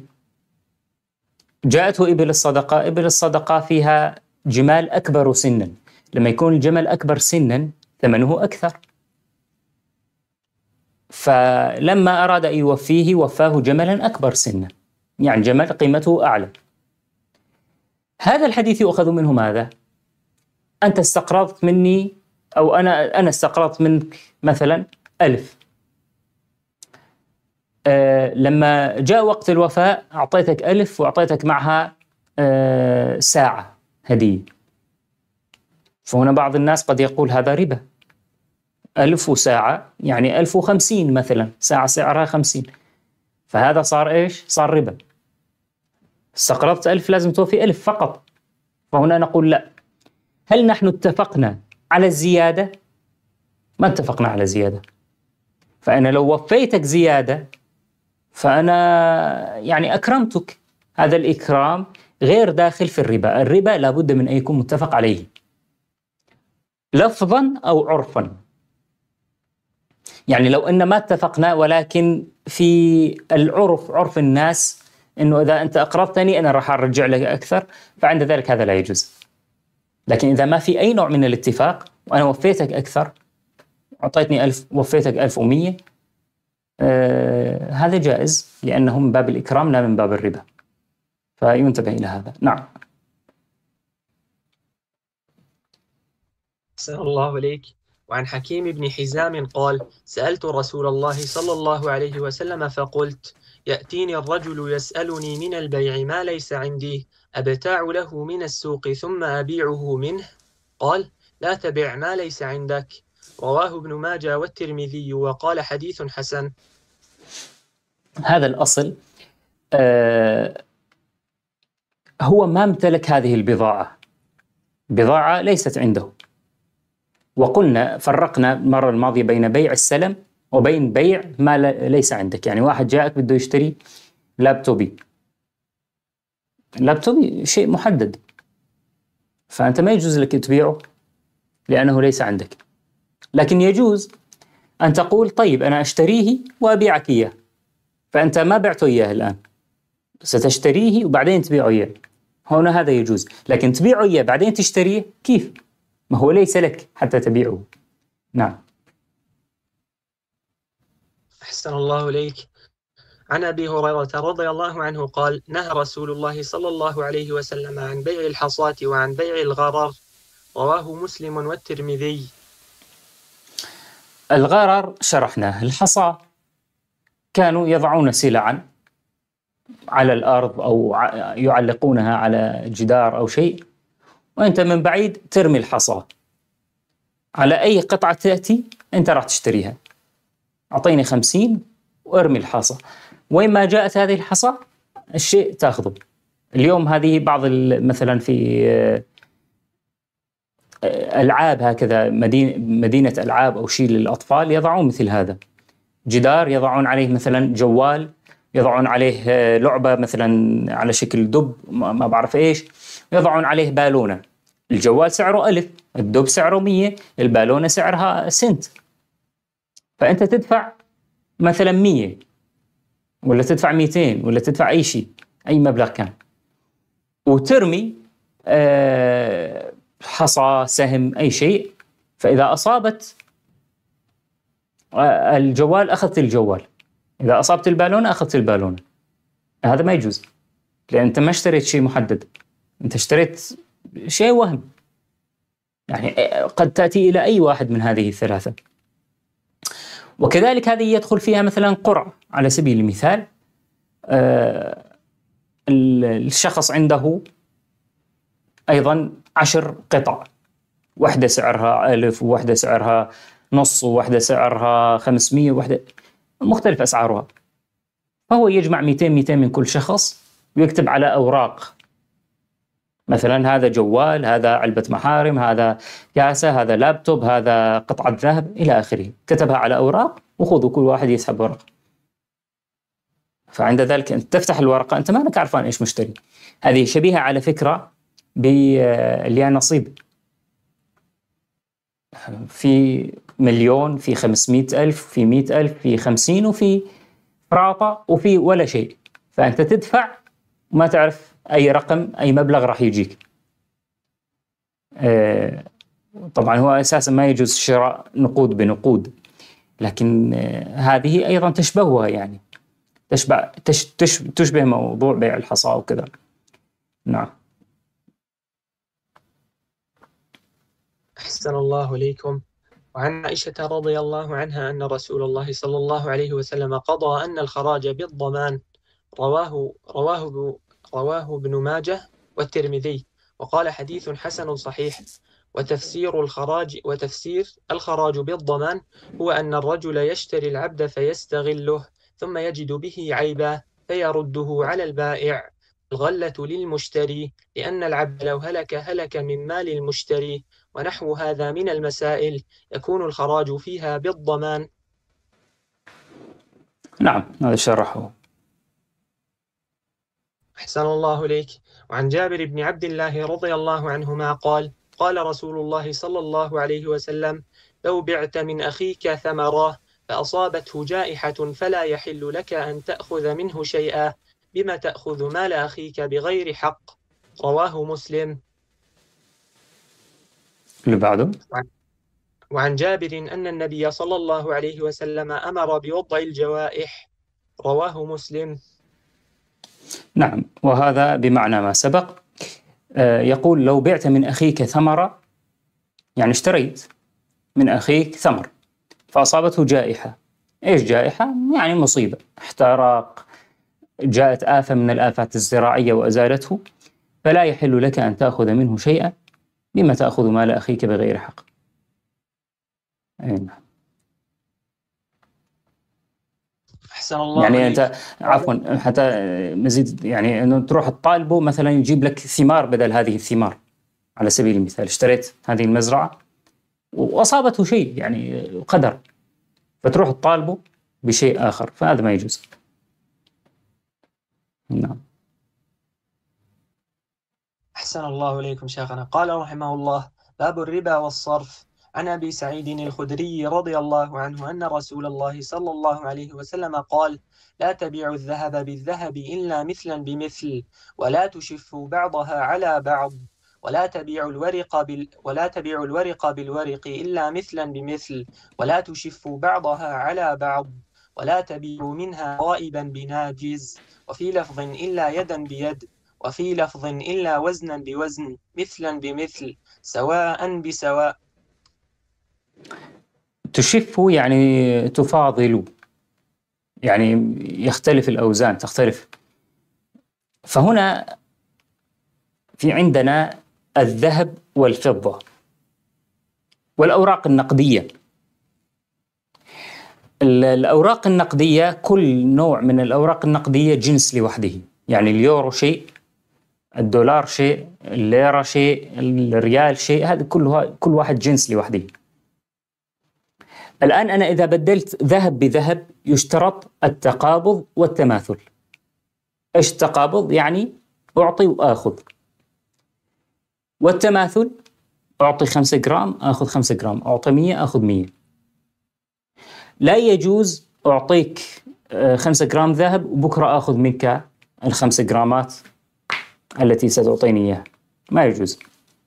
S1: جاءته إبل الصدقة. إبل الصدقة فيها جمال أكبر سنا، لما يكون الجمل أكبر سنا ثمنه أكثر، فلما أراد أن يوفيه وفاه جملا أكبر سنا، يعني جمل قيمته أعلى. هذا الحديث يؤخذ منه ماذا؟ أنت استقرضت مني أو أنا أنا استقرضت منك مثلا ألف، أه لما جاء وقت الوفاء أعطيتك ألف وأعطيتك معها أه ساعة هدية. فهنا بعض الناس قد يقول هذا ربا، ألف وساعة يعني ألف وخمسين مثلا، ساعة سعرها خمسين، فهذا صار إيش؟ صار ربا. استقرضت ألف لازم توفي ألف فقط. فهنا نقول لا. هل نحن اتفقنا على الزيادة؟ ما اتفقنا على زيادة. فأنا لو وفيتك زيادة فأنا يعني أكرمتك، هذا الإكرام غير داخل في الربا. الربا لابد من أن يكون متفق عليه لفظا أو عرفا. يعني لو أن ما اتفقنا ولكن في العرف عرف الناس إنه إذا أنت أقرضتني أنا راح أرجع لك أكثر، فعند ذلك هذا لا يجوز. لكن إذا ما في أي نوع من الاتفاق وأنا وفيتك أكثر، أعطيتني ألف وفيتك ألف ومية، آه هذا جائز، لأنه من باب الإكرام لا من باب الربا. فينتبه إلى هذا. نعم.
S2: أحسن الله إليك. وعن حكيم بن حزام قال: سألت رسول الله صلى الله عليه وسلم فقلت: يأتيني الرجل يسألني من البيع ما ليس عندي، أبتاع له من السوق ثم أبيعه منه؟ قال: لا تبع ما ليس عندك. رواه ابن ماجه والترمذي وقال حديث حسن.
S1: هذا الأصل آه هو ما امتلك هذه البضاعة، بضاعة ليست عنده. وقلنا فرقنا المرة الماضية بين بيع السلم وبين بيع ما ليس عندك. يعني واحد جاءك بده يشتري لابتوبي، لابتوبي شيء محدد، فأنت ما يجوز لك تبيعه لأنه ليس عندك. لكن يجوز أن تقول: طيب أنا أشتريه وأبيعك إياه، فأنت ما بعته إياه الآن، ستشتريه وبعدين تبيعه إياه. هنا هذا يجوز. لكن تبيعه إياه بعدين تشتريه كيف؟ ما هو ليس لك حتى تبيعه. نعم.
S2: أحسن الله إليك. عن أبي هريرة رضي الله عنه قال: نهى رسول الله صلى الله عليه وسلم عن بيع الحصاة وعن بيع الغرر. رواه مسلم والترمذي.
S1: الغرر شرحناه. الحصى كانوا يضعون سلعا على الأرض أو يعلقونها على جدار أو شيء، وأنت من بعيد ترمي الحصى على أي قطعة تأتي أنت راح تشتريها. أعطيني خمسين وارمي الحصى، وين ما جاءت هذه الحصى الشيء تأخذه. اليوم هذه بعض مثلا في ألعاب هكذا، مدينة, مدينة ألعاب أو شيء للأطفال، يضعون مثل هذا جدار، يضعون عليه مثلا جوال، يضعون عليه لعبة مثلا على شكل دب ما بعرف إيش، يضعون عليه بالونة. الجوال سعره ألف، الدب سعره مية، البالونة سعرها سنت. فأنت تدفع مثلا مية ولا تدفع ميتين ولا تدفع أي شيء، أي مبلغ كان، وترمي أه حصى، سهم، أي شيء. فإذا أصابت الجوال أخذت الجوال، إذا أصابت البالونة أخذت البالونة. هذا ما يجوز، لأن أنت ما اشتريت شيء محدد، أنت اشتريت شيء وهم. يعني قد تأتي إلى أي واحد من هذه الثلاثة. وكذلك هذه يدخل فيها مثلا قرعة على سبيل المثال. آه الشخص عنده أيضا عشر قطع، واحدة سعرها ألف وواحدة سعرها نص وواحدة سعرها خمسمية وواحدة مختلف أسعارها. فهو يجمع مئتين مئتين من كل شخص ويكتب على أوراق، مثلا هذا جوال، هذا علبة محارم، هذا كاسة، هذا لابتوب، هذا قطعة ذهب إلى آخره. كتبها على أوراق وخذوا كل واحد يسحب ورقة. فعند ذلك أنت تفتح الورقة أنت ما لك عارفان إيش مشتري. هذه شبيهة على فكرة باليانصيب، في مليون، في خمسمائة ألف، في مئة ألف، في خمسين، وفي فراطة، وفي ولا شيء. فأنت تدفع وما تعرف أي رقم، أي مبلغ راح يجيك. آه طبعا هو أساسا ما يجوز شراء نقود بنقود، لكن آه هذه أيضا تشبهها، يعني تشبه, تش تش تشبه موضوع بيع الحصى وكذا. نعم.
S2: أحسن الله إليكم. وعن عائشة رضي الله عنها أن رسول الله صلى الله عليه وسلم قضى أن الخراج بالضمان. رواه رواه رواه ابن ماجه والترمذي وقال حديث حسن صحيح. وتفسير الخراج وتفسير الخراج بالضمان هو أن الرجل يشتري العبد فيستغله ثم يجد به عيبا فيرده على البائع. الغلة للمشتري، لأن العبد لو هلك هلك من مال المشتري. ونحو هذا من المسائل يكون الخراج فيها بالضمان.
S1: نعم، هذا شرحه.
S2: أحسن الله إليك. وعن جابر بن عبد الله رضي الله عنهما قال: قال رسول الله صلى الله عليه وسلم: لو بعت من أخيك ثمرة فأصابته جائحة فلا يحل لك أن تأخذ منه شيئا، بما تأخذ مال أخيك بغير حق. رواه مسلم.
S1: اللي بعده.
S2: وعن جابر أن النبي صلى الله عليه وسلم أمر بوضع الجوائح. رواه مسلم.
S1: نعم، وهذا بمعنى ما سبق. آه يقول لو بعت من أخيك ثمرة، يعني اشتريت من أخيك ثمر فأصابته جائحة. إيش جائحة؟ يعني مصيبة، احترق، جاءت آفة من الآفات الزراعية وأزالته، فلا يحل لك أن تأخذ منه شيئا، بما تأخذ مال أخيك بغير حق. أي نعم.
S2: أحسن الله
S1: يعني
S2: إليك.
S1: أنت عفوا حتى مزيد، يعني أنه تروح تطالبه مثلا يجيب لك ثمار بدل هذه الثمار. على سبيل المثال اشتريت هذه المزرعة وأصابته شيء يعني قدر، فتروح تطالبه بشيء آخر، فهذا ما يجوز. نعم.
S2: أحسن الله إليكم شيخنا. قال رحمه الله: باب الربا والصرف. عن أبي سعيد الخدري رضي الله عنه أن رسول الله صلى الله عليه وسلم قال: لا تبيعوا الذهب بالذهب إلا مثلا بمثل، ولا تشفوا بعضها على بعض، ولا تبيعوا الورق بال ولا تبيعوا الورق بالورق إلا مثلا بمثل، ولا تشفوا بعضها على بعض، ولا تبيعوا منها غائبا بناجز، وفي لفظ إلا يدا بيد، وفي لفظ إلا وزنا بوزن، مثلا بمثل، سواء بسواء.
S1: تشف يعني تفاضل، يعني يختلف الأوزان، تختلف. فهنا في عندنا الذهب والفضة والأوراق النقدية. الأوراق النقدية، كل نوع من الأوراق النقدية جنس لوحده، يعني اليورو شيء، الدولار شيء، الليرة شيء، الريال شيء، هذا كله كل واحد جنس لوحده. الآن أنا إذا بدلت ذهب بذهب يشترط التقابض والتماثل. إيش التقابض؟ يعني أعطي وآخذ. والتماثل أعطي خمسة جرام آخذ خمسة جرام، أعطي مية آخذ مية. لا يجوز أعطيك خمسة جرام ذهب وبكرة آخذ منك الخمسة جرامات التي ستعطيني إياها، ما يجوز.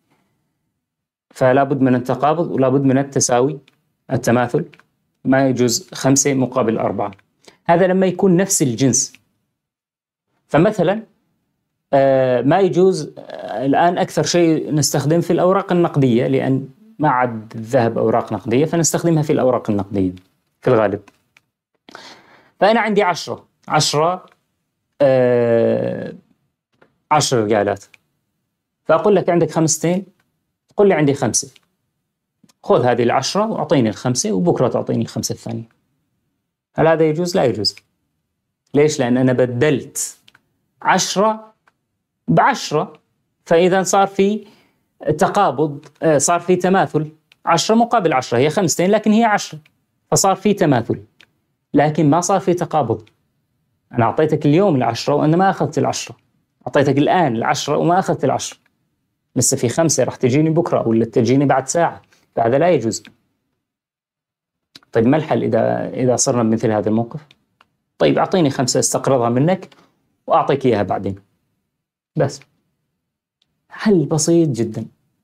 S1: فلا بد من التقابض ولا بد من التساوي، التماثل. ما يجوز خمسة مقابل أربعة، هذا لما يكون نفس الجنس. فمثلا ما يجوز الآن أكثر شيء نستخدم في الأوراق النقدية، لأن ما عاد الذهب أوراق نقدية فنستخدمها في الأوراق النقدية في الغالب. فأنا عندي عشرة عشرة آه عشر ريالات، فأقول لك عندك خمستين، تقول لي عندي خمسة، خذ هذه العشرة وأعطيني الخمسة وبكرة تعطيني الخمسة الثانية. هل هذا يجوز؟ لا يجوز. ليش؟ لأن أنا بدلت عشرة بعشرة، فإذا صار في تقابض، صار في تماثل، عشرة مقابل عشرة، هي خمستين لكن هي عشرة، فصار في تماثل، لكن ما صار في تقابض. أنا أعطيتك اليوم العشرة وأنا ما أخذت العشرة، أعطيتك الآن العشرة وما أخذت العشرة، لسه في خمسة راح تجيني بكرة ولا تجيني بعد ساعة، فهذا لا يجوز. طيب ما الحل إذا إذا صرنا بمثل هذا الموقف؟ طيب أعطيني خمسة استقرضها منك وأعطيك إياها بعدين، بس. حل بسيط جدا.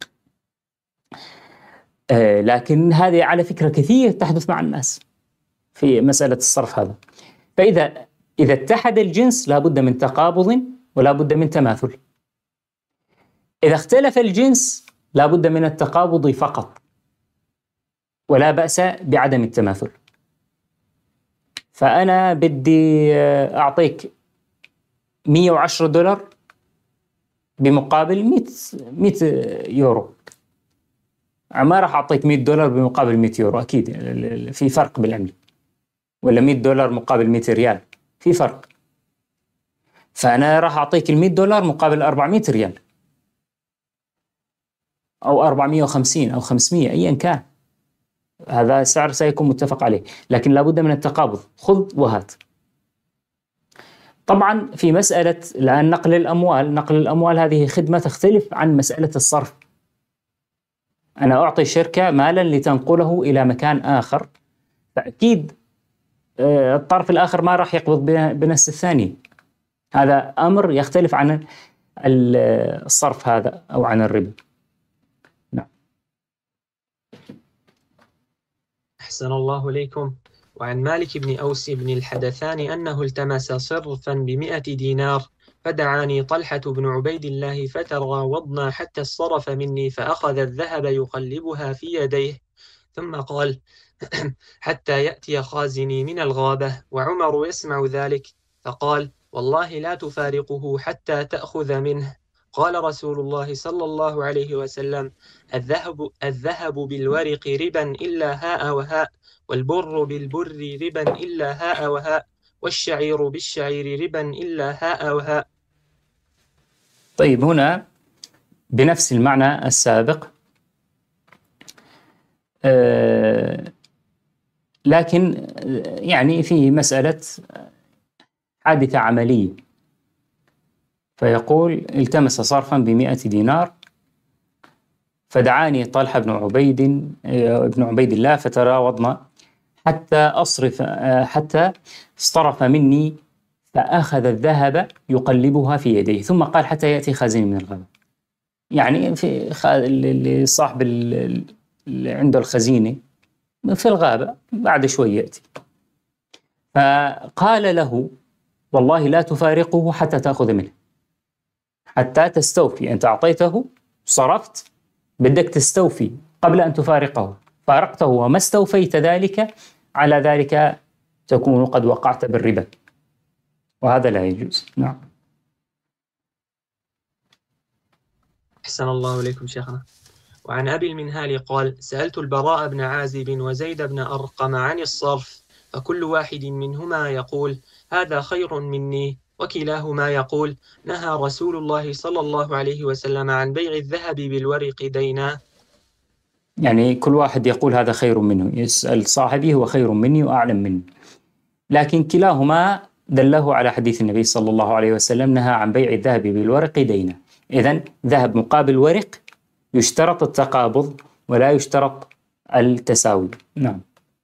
S1: آه لكن هذه على فكرة كثير تحدث مع الناس في مسألة الصرف هذا. فإذا إذا اتحد الجنس لا بد من تقابض ولا بد من تماثل. إذا اختلف الجنس لا بد من التقابض فقط، ولا بأس بعدم التماثل. فأنا بدي أعطيك مية وعشرة دولار بمقابل مية مية يورو، ما راح أعطيك مية دولار بمقابل مية يورو، أكيد في فرق بالعملة، ولا مية دولار مقابل مية ريال، في فرق. فأنا راح أعطيك المية دولار مقابل أربعمية ريال أو أربعمية وخمسين أو خمسمية، أيا كان، هذا السعر سيكون متفق عليه، لكن لابد من التقابض، خذ وهات. طبعا في مسألة الآن نقل الأموال، نقل الأموال هذه خدمة تختلف عن مسألة الصرف. أنا أعطي شركة مالا لتنقله إلى مكان آخر، فأكيد الطرف الآخر ما راح يقبض بنفس الثاني، هذا أمر يختلف عن الصرف هذا أو عن الربا. نعم.
S2: أحسن الله إليكم. وعن مالك بن أوس بن الحدثان أنه التمس صرفا بمئة دينار فدعاني طلحة بن عبيد الله فتراوضنا حتى اصطرف مني فأخذ الذهب يقلبها في يديه ثم قال حتى يأتي خازني من الغابة وعمر يسمع ذلك فقال والله لا تفارقه حتى تأخذ منه. قال رسول الله صلى الله عليه وسلم الذهب, الذهب بالورق ربا إلا هاء وهاء، والبر بالبر ربا إلا هاء وهاء، والشعير بالشعير ربا إلا هاء وهاء.
S1: طيب هنا بنفس المعنى السابق، آه لكن يعني في مسألة حادثة عملية، فيقول التمس صرفا بمئة دينار فدعاني طلحة بن عبيد بن عبيد الله فتراوضنا حتى أصرف حتى اصطرف مني فأخذ الذهب يقلبها في يديه ثم قال حتى يأتي خازن من الغابة. يعني في صاحب اللي عنده الخزينة في الغابة بعد شوي يأتي، فقال له والله لا تفارقه حتى تأخذ منه، حتى تستوفي. أنت أعطيته صرفت، بدك تستوفي قبل أن تفارقه، فارقته وما استوفيت ذلك، على ذلك تكون قد وقعت بالربا، وهذا لا يجوز. نعم.
S2: أحسن الله إليكم شيخنا. وعن أبي المنهال قال سألت البراء بن عازب وزيد بن أرقم عن الصرف، فكل واحد منهما يقول هذا خير مني، وكلاهما يقول نهى رسول الله صلى الله عليه وسلم عن بيع الذهب بالورق دينا.
S1: يعني كل واحد يقول هذا خير منه، يسأل صاحبه هو خير مني وأعلم مني، لكن كلاهما دله على حديث النبي صلى الله عليه وسلم نهى عن بيع الذهب بالورق دينا. إذن ذهب مقابل ورق يشترط التقابض ولا يشترط التساوي. نعم.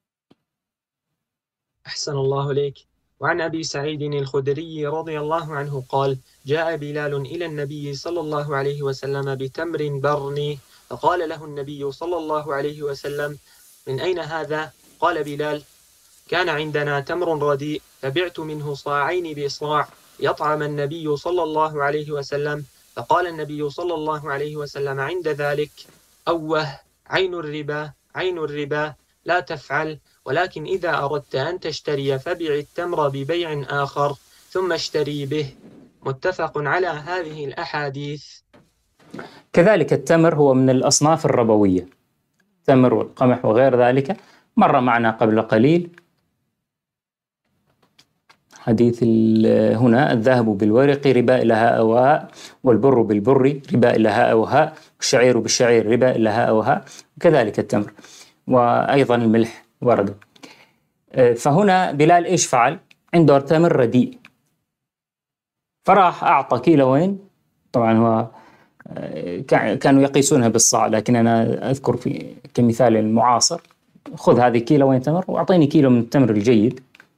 S2: أحسن الله إليك. وعن أبي سعيد الخدري رضي الله عنه قال جاء بلال إلى النبي صلى الله عليه وسلم بتمر برني، فقال له النبي صلى الله عليه وسلم من أين هذا؟ قال بلال كان عندنا تمر رديء فبعت منه صاعين بصاع يطعم النبي صلى الله عليه وسلم. فقال النبي صلى الله عليه وسلم عند ذلك أوه عين الربا عين الربا لا تفعل، ولكن إذا أردت أن تشتري فبيع التمر ببيع آخر ثم اشتري به. متفق على هذه الأحاديث.
S1: كذلك التمر هو من الأصناف الربوية، التمر والقمح وغير ذلك مر معنا قبل قليل حديث هنا الذهب بالورق ربا إلى هاء وهاء، والبر بالبر ربا إلى هاء وهاء، والشعير بالشعير ربا إلى هاء وهاء، وكذلك التمر وأيضا الملح ورد. فهنا بلال إيش فعل؟ عنده تمر رديء فراح أعطى كيلوين، طبعا هو كانوا يقيسونها بالصاع لكن أنا أذكر في كمثال المعاصر خذ هذه كيلوين تمر وأعطيني كيلو من التمر الجيد.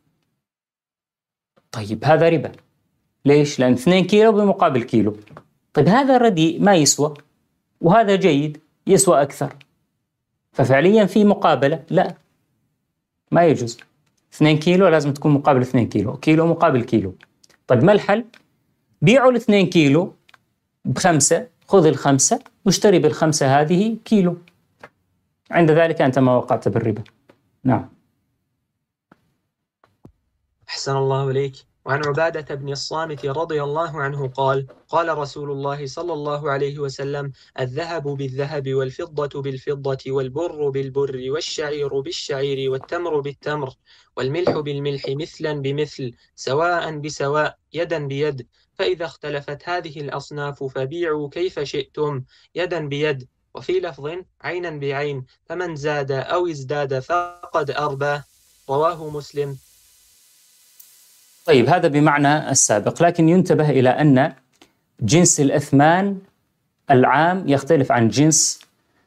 S1: طيب هذا ربا، ليش؟ لأن اثنين كيلو بمقابل كيلو. طيب هذا رديء ما يسوى وهذا جيد يسوى أكثر، ففعليا في مقابلة، لا ما يجوز. اثنين كيلو لازم تكون مقابل اثنين كيلو، كيلو مقابل كيلو. طيب ما الحل؟ بيعوا الاثنين كيلو بخمسة، خذ الخمسة واشتري بالخمسة هذه كيلو، عند ذلك أنت ما وقعت بالربا. نعم.
S2: أحسن الله إليك. وعن عبادة بن الصامت رضي الله عنه قال قال رسول الله صلى الله عليه وسلم الذهب بالذهب والفضة بالفضة والبر بالبر والشعير بالشعير والتمر بالتمر والملح بالملح مثلا بمثل سواء بسواء يدا بيد، فإذا اختلفت هذه الأصناف فبيعوا كيف شئتم يدا بيد، وفي لفظ عينا بعين، فمن زاد أو ازداد فقد أربى. رواه مسلم.
S1: طيب هذا بمعنى السابق، لكن ينتبه إلى أن جنس الأثمان العام يختلف عن جنس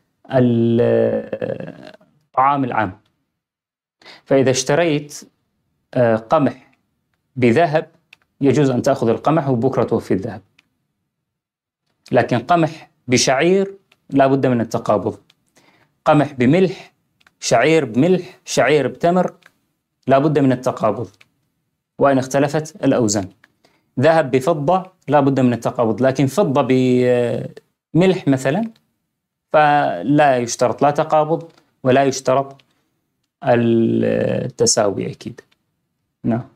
S1: الطعام العام. فإذا اشتريت قمح بذهب يجوز أن تأخذ القمح وبكرة توفي الذهب، لكن قمح بشعير لا بد من التقابض، قمح بملح، شعير بملح، شعير بتمر، لا بد من التقابض وإن اختلفت الأوزان. ذهب بفضة لا بد من التقابض، لكن فضة بملح مثلا فلا يشترط لا تقابض ولا يشترط التساوي أكيد. نعم.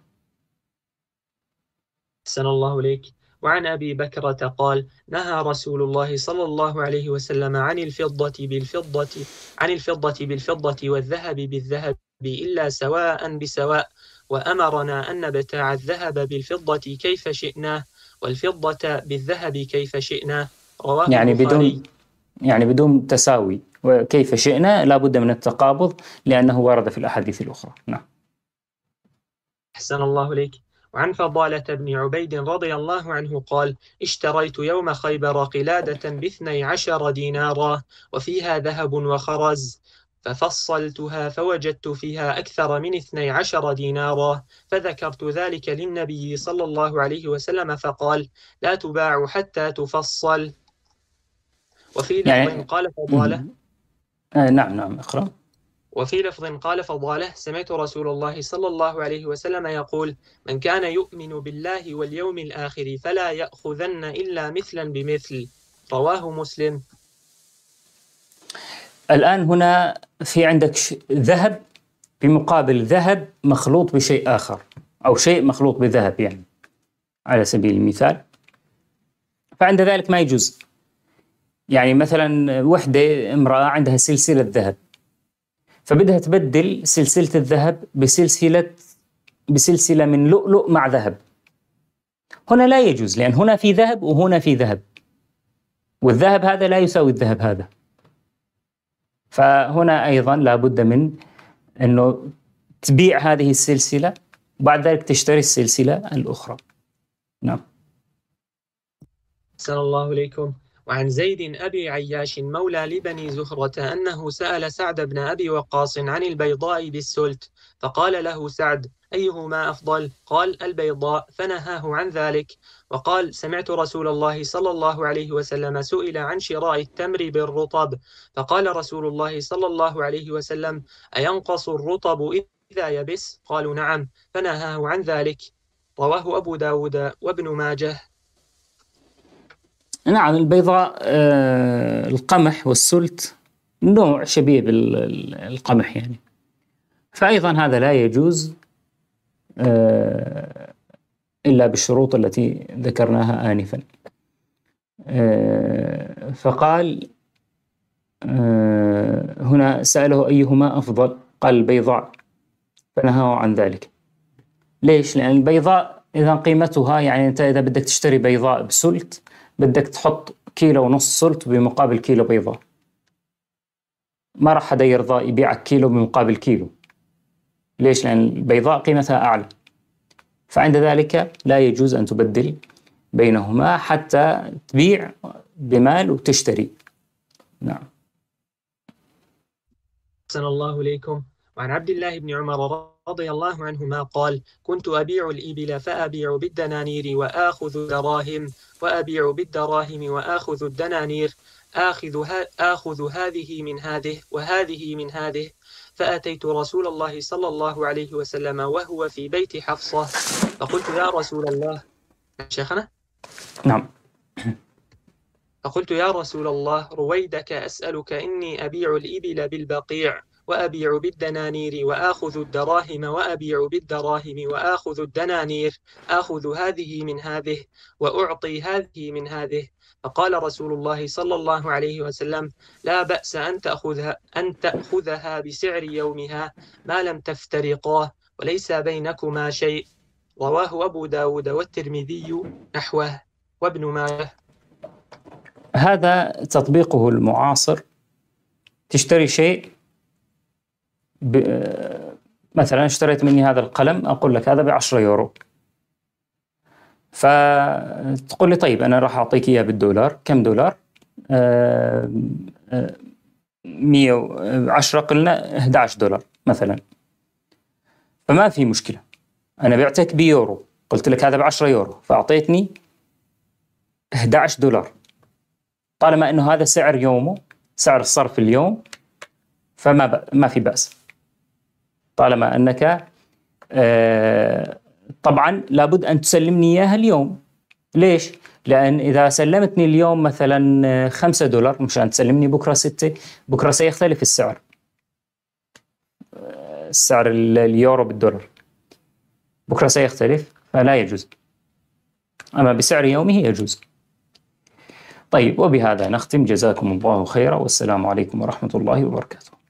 S2: أحسن الله إليك. وعن أبي بكرة قال: نهى رسول الله صلى الله عليه وسلم عن الفضة بالفضة عن الفضة بالفضة والذهب بالذهب إلا سواء بسواء، وأمرنا أن نبتاع الذهب بالفضة كيف شئنا والفضة بالذهب كيف شئنا. رواه
S1: يعني
S2: البخاري.
S1: بدون يعني بدون تساوي، وكيف شئنا لا بد من التقابض لأنه ورد في الأحاديث الأخرى. نعم.
S2: أحسن الله إليك. وعن فضالة بن عبيد رضي الله عنه قال: اشتريت يوم خيبر قلادة باثني عشر دينارا وفيها ذهب وخرز، ففصلتها فوجدت فيها أكثر من اثني عشر دينارا، فذكرت ذلك للنبي صلى الله عليه وسلم فقال: لا تباع حتى تفصل. وفي لفظ
S1: يعني
S2: قال فضالة
S1: آه نعم نعم اقرأ.
S2: وفي لفظ قال فضالة: سمعت رسول الله صلى الله عليه وسلم يقول: من كان يؤمن بالله واليوم الآخر فلا يأخذن إلا مثلا بمثل. رواه مسلم.
S1: الآن هنا في عندك ذهب بمقابل ذهب مخلوط بشيء آخر، أو شيء مخلوط بذهب يعني على سبيل المثال، فعند ذلك ما يجوز. يعني مثلا وحدة امرأة عندها سلسلة ذهب فبدها تبدل سلسلة الذهب بسلسلة بسلسلة من لؤلؤ مع ذهب، هنا لا يجوز لأن هنا في ذهب وهنا في ذهب، والذهب هذا لا يساوي الذهب هذا، فهنا أيضا لا بد من أنه تبيع هذه السلسلة وبعد ذلك تشتري السلسلة الأخرى. نعم.
S2: أحسن الله إليكم. وعن زيد أبي عياش مولى لبني زهرة أنه سأل سعد بن أبي وقاص عن البيضاء بالسلت، فقال له سعد: أيهما أفضل؟ قال: البيضاء، فنهاه عن ذلك. وقال: سمعت رسول الله صلى الله عليه وسلم سئل عن شراء التمر بالرطب، فقال رسول الله صلى الله عليه وسلم: أينقص الرطب إذا يبس؟ قالوا: نعم، فنهاه عن ذلك. رواه أبو داود وابن ماجه.
S1: نعم. البيضاء آه القمح والسلت نوع شبيه بالقمح يعني، فأيضا هذا لا يجوز آه إلا بالشروط التي ذكرناها آنفا. آه فقال آه هنا سأله أيهما أفضل؟ قال البيضاء، فنهاه عن ذلك. ليش؟ لأن البيضاء إذا قيمتها يعني أنت إذا بدك تشتري بيضاء بسلت بدك تحط كيلو ونص سلت بمقابل كيلو بيضاء، ما راح حدا يرضى يبيعك كيلو بمقابل كيلو. ليش؟ لأن البيضاء قيمتها أعلى، فعند ذلك لا يجوز أن تبدل بينهما حتى تبيع بمال وتشتري. نعم.
S2: أحسن الله إليكم. وعن عبد الله بن عمر رضي الله عنهما قال: كنت أبيع الإبل فأبيع بالدنانير وآخذ الدراهم، وأبيع بالدراهم وآخذ الدنانير، آخذ, ها آخذ هذه من هذه وهذه من هذه. فأتيت رسول الله صلى الله عليه وسلم وهو في بيت حفصة، فقلت: يا رسول الله. شيخنا؟
S1: نعم.
S2: فقلت: يا رسول الله، رويدك أسألك، إني أبيع الإبل بالبقيع وأبيع بالدنانير وآخذ الدراهم، وأبيع بالدراهم وآخذ الدنانير، آخذ هذه من هذه وأعطي هذه من هذه. فقال رسول الله صلى الله عليه وسلم: لا بأس أن تأخذها, أن تأخذها بسعر يومها ما لم تفترقا وليس بينكما شيء. رواه أبو داود والترمذي نحوه وابن ماجه.
S1: هذا تطبيقه المعاصر. تشتري شيء ب... مثلا اشتريت مني هذا القلم، أقول لك هذا بعشرة يورو، فتقول لي طيب أنا راح أعطيك إياه بالدولار. كم دولار؟ آه... آه... مية وعشرة، قلنا أحد عشر دولار مثلا، فما في مشكلة. أنا بعتك بيورو، قلت لك هذا بعشرة يورو، فأعطيتني أحد عشر دولار، طالما أنه هذا سعر يومه، سعر الصرف اليوم، فما ب... ما في بأس، طالما أنك آه طبعا لابد أن تسلمني إياها اليوم. ليش؟ لأن إذا سلمتني اليوم مثلا خمسة دولار مشان تسلمني بكرة ستة، بكرة سيختلف السعر، السعر اليورو بالدولار بكرة سيختلف، فلا يجوز. أما بسعر يومه يجوز. طيب، وبهذا نختم. جزاكم الله خيرا، والسلام عليكم ورحمة الله وبركاته.